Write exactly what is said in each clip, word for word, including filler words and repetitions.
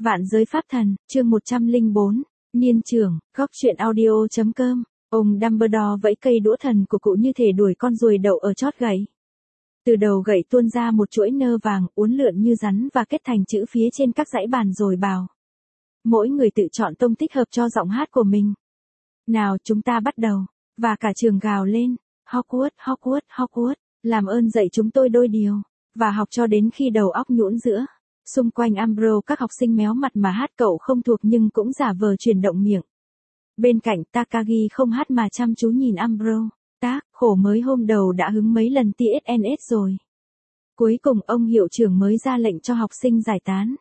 Vạn giới pháp thần, chương một trăm lẻ bốn, Niên trưởng, góc truyện audio chấm com. Ông Dumbledore vẫy cây đũa thần của cụ như thể đuổi con ruồi đậu ở chót gậy. Từ đầu gậy tuôn ra một chuỗi nơ vàng uốn lượn như rắn và kết thành chữ phía trên các dãy bàn rồi bảo. Mỗi người tự chọn tông thích hợp cho giọng hát của mình. Nào chúng ta bắt đầu, và cả trường gào lên, Hogwarts, Hogwarts, Hogwarts, làm ơn dạy chúng tôi đôi điều, và học cho đến khi đầu óc nhũn giữa. Xung quanh Umbro các học sinh méo mặt mà hát cậu không thuộc nhưng cũng giả vờ chuyển động miệng. Bên cạnh Takagi không hát mà chăm chú nhìn Umbro. Tác, khổ mới hôm đầu đã hứng mấy lần tê ét en ét rồi. Cuối cùng ông hiệu trưởng mới ra lệnh cho học sinh giải tán.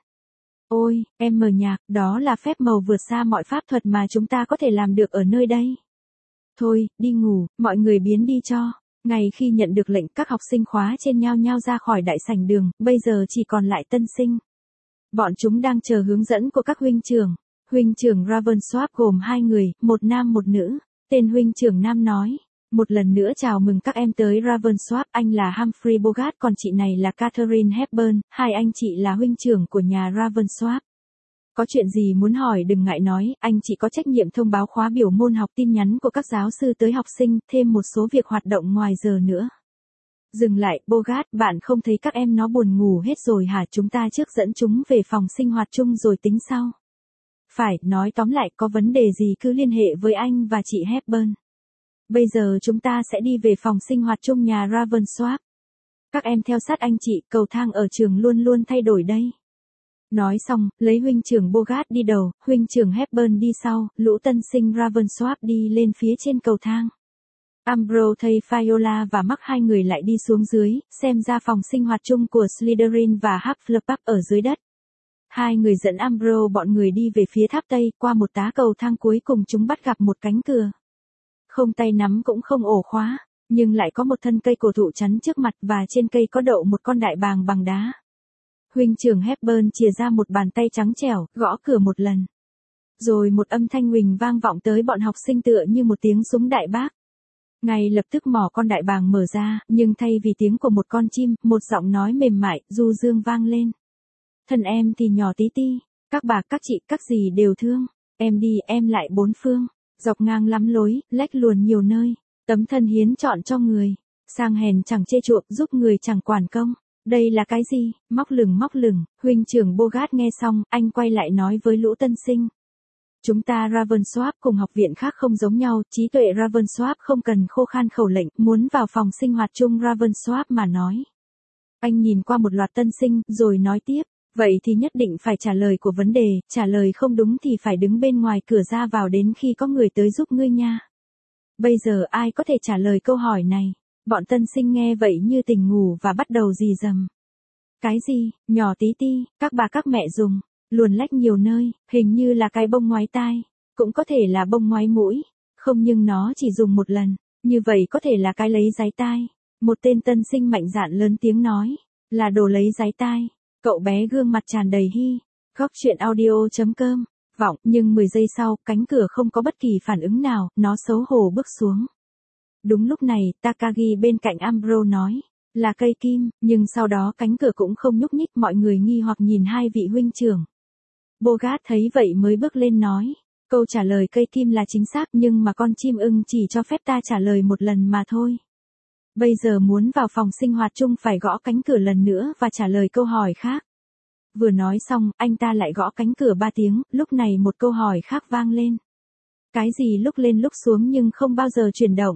Ôi, em mờ nhạc, đó là phép màu vượt xa mọi pháp thuật mà chúng ta có thể làm được ở nơi đây. Thôi, đi ngủ, mọi người biến đi cho. Ngày khi nhận được lệnh các học sinh khóa trên nhao nhao ra khỏi đại sảnh đường, bây giờ chỉ còn lại tân sinh. Bọn chúng đang chờ hướng dẫn của các huynh trưởng. Huynh trưởng Ravensworth gồm hai người, một nam một nữ. Tên huynh trưởng nam nói. Một lần nữa chào mừng các em tới Ravensworth, anh là Humphrey Bogart còn chị này là Catherine Hepburn, hai anh chị là huynh trưởng của nhà Ravensworth. Có chuyện gì muốn hỏi đừng ngại nói, anh chỉ có trách nhiệm thông báo khóa biểu môn học tin nhắn của các giáo sư tới học sinh, thêm một số việc hoạt động ngoài giờ nữa. Dừng lại, Bogart, bạn không thấy các em nó buồn ngủ hết rồi hả? Chúng ta trước dẫn chúng về phòng sinh hoạt chung rồi tính sau. Phải, nói tóm lại có vấn đề gì cứ liên hệ với anh và chị Hepburn. Bây giờ chúng ta sẽ đi về phòng sinh hoạt chung nhà Ravensworth. Các em theo sát anh chị, cầu thang ở trường luôn luôn thay đổi đây. Nói xong, lấy huynh trưởng Bogart đi đầu, huynh trưởng Hepburn đi sau, lũ tân sinh Ravensworth đi lên phía trên cầu thang. Umbro thấy Viola và Mark hai người lại đi xuống dưới, xem ra phòng sinh hoạt chung của Slytherin và Hufflepuff ở dưới đất. Hai người dẫn Umbro bọn người đi về phía tháp Tây, qua một tá cầu thang cuối cùng chúng bắt gặp một cánh cửa. Không tay nắm cũng không ổ khóa, nhưng lại có một thân cây cổ thụ chắn trước mặt và trên cây có đậu một con đại bàng bằng đá. Huynh trưởng Hepburn chìa ra một bàn tay trắng trẻo, gõ cửa một lần. Rồi một âm thanh huỳnh vang vọng tới bọn học sinh tựa như một tiếng súng đại bác. Ngay lập tức mỏ con đại bàng mở ra, nhưng thay vì tiếng của một con chim, một giọng nói mềm mại, du dương vang lên. Thân em thì nhỏ tí ti, các bà các chị các gì đều thương, em đi em lại bốn phương, dọc ngang lắm lối, lách luồn nhiều nơi, tấm thân hiến chọn cho người, sang hèn chẳng chê chuộng giúp người chẳng quản công. Đây là cái gì? Móc lửng móc lửng, huynh trưởng Bogart nghe xong, anh quay lại nói với lũ tân sinh. Chúng ta Ravensworth cùng học viện khác không giống nhau, trí tuệ Ravensworth không cần khô khan khẩu lệnh, muốn vào phòng sinh hoạt chung Ravensworth mà nói. Anh nhìn qua một loạt tân sinh, rồi nói tiếp, vậy thì nhất định phải trả lời của vấn đề, trả lời không đúng thì phải đứng bên ngoài cửa ra vào đến khi có người tới giúp ngươi nha. Bây giờ ai có thể trả lời câu hỏi này? Bọn tân sinh nghe vậy như tỉnh ngủ và bắt đầu rì rầm. Cái gì, nhỏ tí ti, các bà các mẹ dùng, luồn lách nhiều nơi, hình như là cái bông ngoái tai, cũng có thể là bông ngoái mũi, không nhưng nó chỉ dùng một lần, như vậy có thể là cái lấy giái tai. Một tên tân sinh mạnh dạn lớn tiếng nói, là đồ lấy giái tai. Cậu bé gương mặt tràn đầy hy, góc truyện audio chấm com, vọng, nhưng mười giây sau, cánh cửa không có bất kỳ phản ứng nào, nó xấu hổ bước xuống. Đúng lúc này, Takagi bên cạnh Umbro nói, là cây kim, nhưng sau đó cánh cửa cũng không nhúc nhích, mọi người nghi hoặc nhìn hai vị huynh trưởng. Bogart thấy vậy mới bước lên nói, câu trả lời cây kim là chính xác nhưng mà con chim ưng chỉ cho phép ta trả lời một lần mà thôi. Bây giờ muốn vào phòng sinh hoạt chung phải gõ cánh cửa lần nữa và trả lời câu hỏi khác. Vừa nói xong, anh ta lại gõ cánh cửa ba tiếng, lúc này một câu hỏi khác vang lên. Cái gì lúc lên lúc xuống nhưng không bao giờ chuyển động.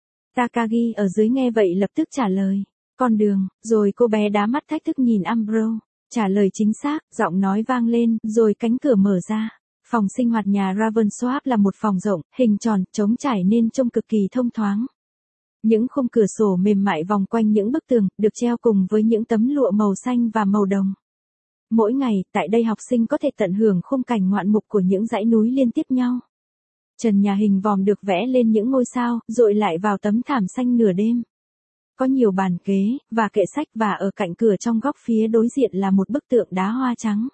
Takagi ở dưới nghe vậy lập tức trả lời, con đường, rồi cô bé đá mắt thách thức nhìn Umbro, trả lời chính xác, giọng nói vang lên, rồi cánh cửa mở ra. Phòng sinh hoạt nhà Ravensworth là một phòng rộng, hình tròn, trống trải nên trông cực kỳ thông thoáng. Những khung cửa sổ mềm mại vòng quanh những bức tường, được treo cùng với những tấm lụa màu xanh và màu đồng. Mỗi ngày, tại đây học sinh có thể tận hưởng khung cảnh ngoạn mục của những dãy núi liên tiếp nhau. Trần nhà hình vòm được vẽ lên những ngôi sao, dội lại vào tấm thảm xanh nửa đêm. Có nhiều bàn ghế, và kệ sách và ở cạnh cửa trong góc phía đối diện là một bức tượng đá hoa trắng.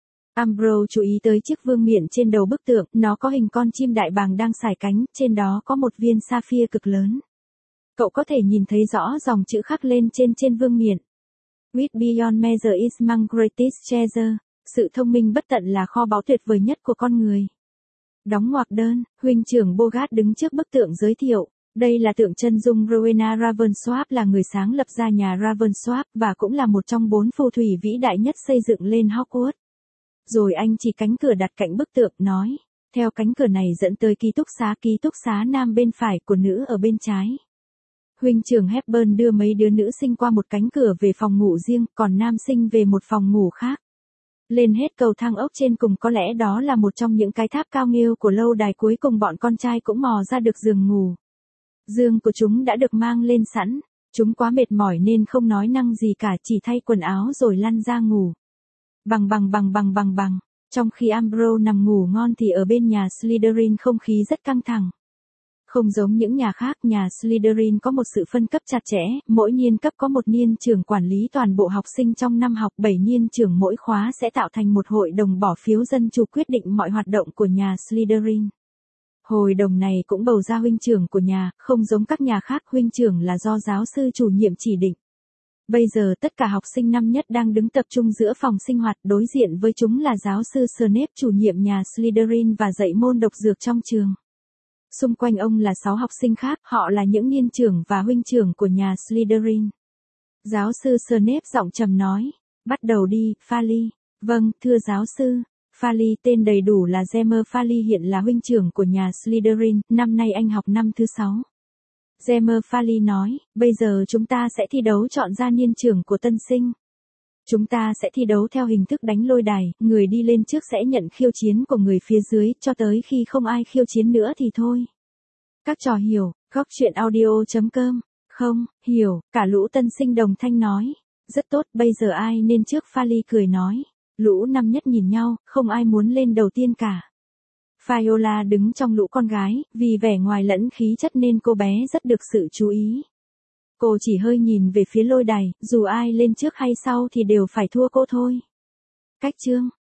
Umbro chú ý tới chiếc vương miện trên đầu bức tượng, nó có hình con chim đại bàng đang sải cánh, trên đó có một viên sapphire cực lớn. Cậu có thể nhìn thấy rõ dòng chữ khắc lên trên trên vương miện. With beyond measure is man's greatest treasure. Sự thông minh bất tận là kho báu tuyệt vời nhất của con người. Đóng ngoặc đơn, huynh trưởng Bogart đứng trước bức tượng giới thiệu. Đây là tượng chân dung Rowena Ravensworth, là người sáng lập ra nhà Ravensworth và cũng là một trong bốn phù thủy vĩ đại nhất xây dựng lên Hogwarts. Rồi anh chỉ cánh cửa đặt cạnh bức tượng, nói, theo cánh cửa này dẫn tới ký túc xá, ký túc xá nam bên phải của nữ ở bên trái. Huynh trưởng Hepburn đưa mấy đứa nữ sinh qua một cánh cửa về phòng ngủ riêng, còn nam sinh về một phòng ngủ khác. Lên hết cầu thang ốc trên cùng, có lẽ đó là một trong những cái tháp cao nghêu của lâu đài, cuối cùng bọn con trai cũng mò ra được giường ngủ. Giường của chúng đã được mang lên sẵn, chúng quá mệt mỏi nên không nói năng gì cả, chỉ thay quần áo rồi lăn ra ngủ. Bằng bằng bằng bằng bằng bằng, trong khi Ambrose nằm ngủ ngon thì ở bên nhà Slytherin không khí rất căng thẳng. Không giống những nhà khác, nhà Slytherin có một sự phân cấp chặt chẽ, mỗi niên cấp có một niên trưởng quản lý toàn bộ học sinh trong năm học, bảy niên trưởng mỗi khóa sẽ tạo thành một hội đồng bỏ phiếu dân chủ quyết định mọi hoạt động của nhà Slytherin. Hội đồng này cũng bầu ra huynh trưởng của nhà, không giống các nhà khác, huynh trưởng là do giáo sư chủ nhiệm chỉ định. Bây giờ tất cả học sinh năm nhất đang đứng tập trung giữa phòng sinh hoạt, đối diện với chúng là giáo sư Snape, chủ nhiệm nhà Slytherin và dạy môn độc dược trong trường. Xung quanh ông là sáu học sinh khác, họ là những niên trưởng và huynh trưởng của nhà Slytherin. Giáo sư Snape giọng trầm nói, bắt đầu đi, Farley. Vâng, thưa giáo sư. Farley, tên đầy đủ là Jamie Farley, hiện là huynh trưởng của nhà Slytherin, năm nay anh học năm thứ sáu. Jamie Farley nói, bây giờ chúng ta sẽ thi đấu chọn ra niên trưởng của tân sinh. Chúng ta sẽ thi đấu theo hình thức đánh lôi đài, người đi lên trước sẽ nhận khiêu chiến của người phía dưới, cho tới khi không ai khiêu chiến nữa thì thôi. Các trò hiểu, góc truyện audio chấm com. Không, hiểu, cả lũ tân sinh đồng thanh nói. Rất tốt, bây giờ ai nên trước? Farley cười nói. Lũ năm nhất nhìn nhau, không ai muốn lên đầu tiên cả. Viola đứng trong lũ con gái, vì vẻ ngoài lẫn khí chất nên cô bé rất được sự chú ý. Cô chỉ hơi nhìn về phía lôi đài, dù ai lên trước hay sau thì đều phải thua cô thôi. Cách chương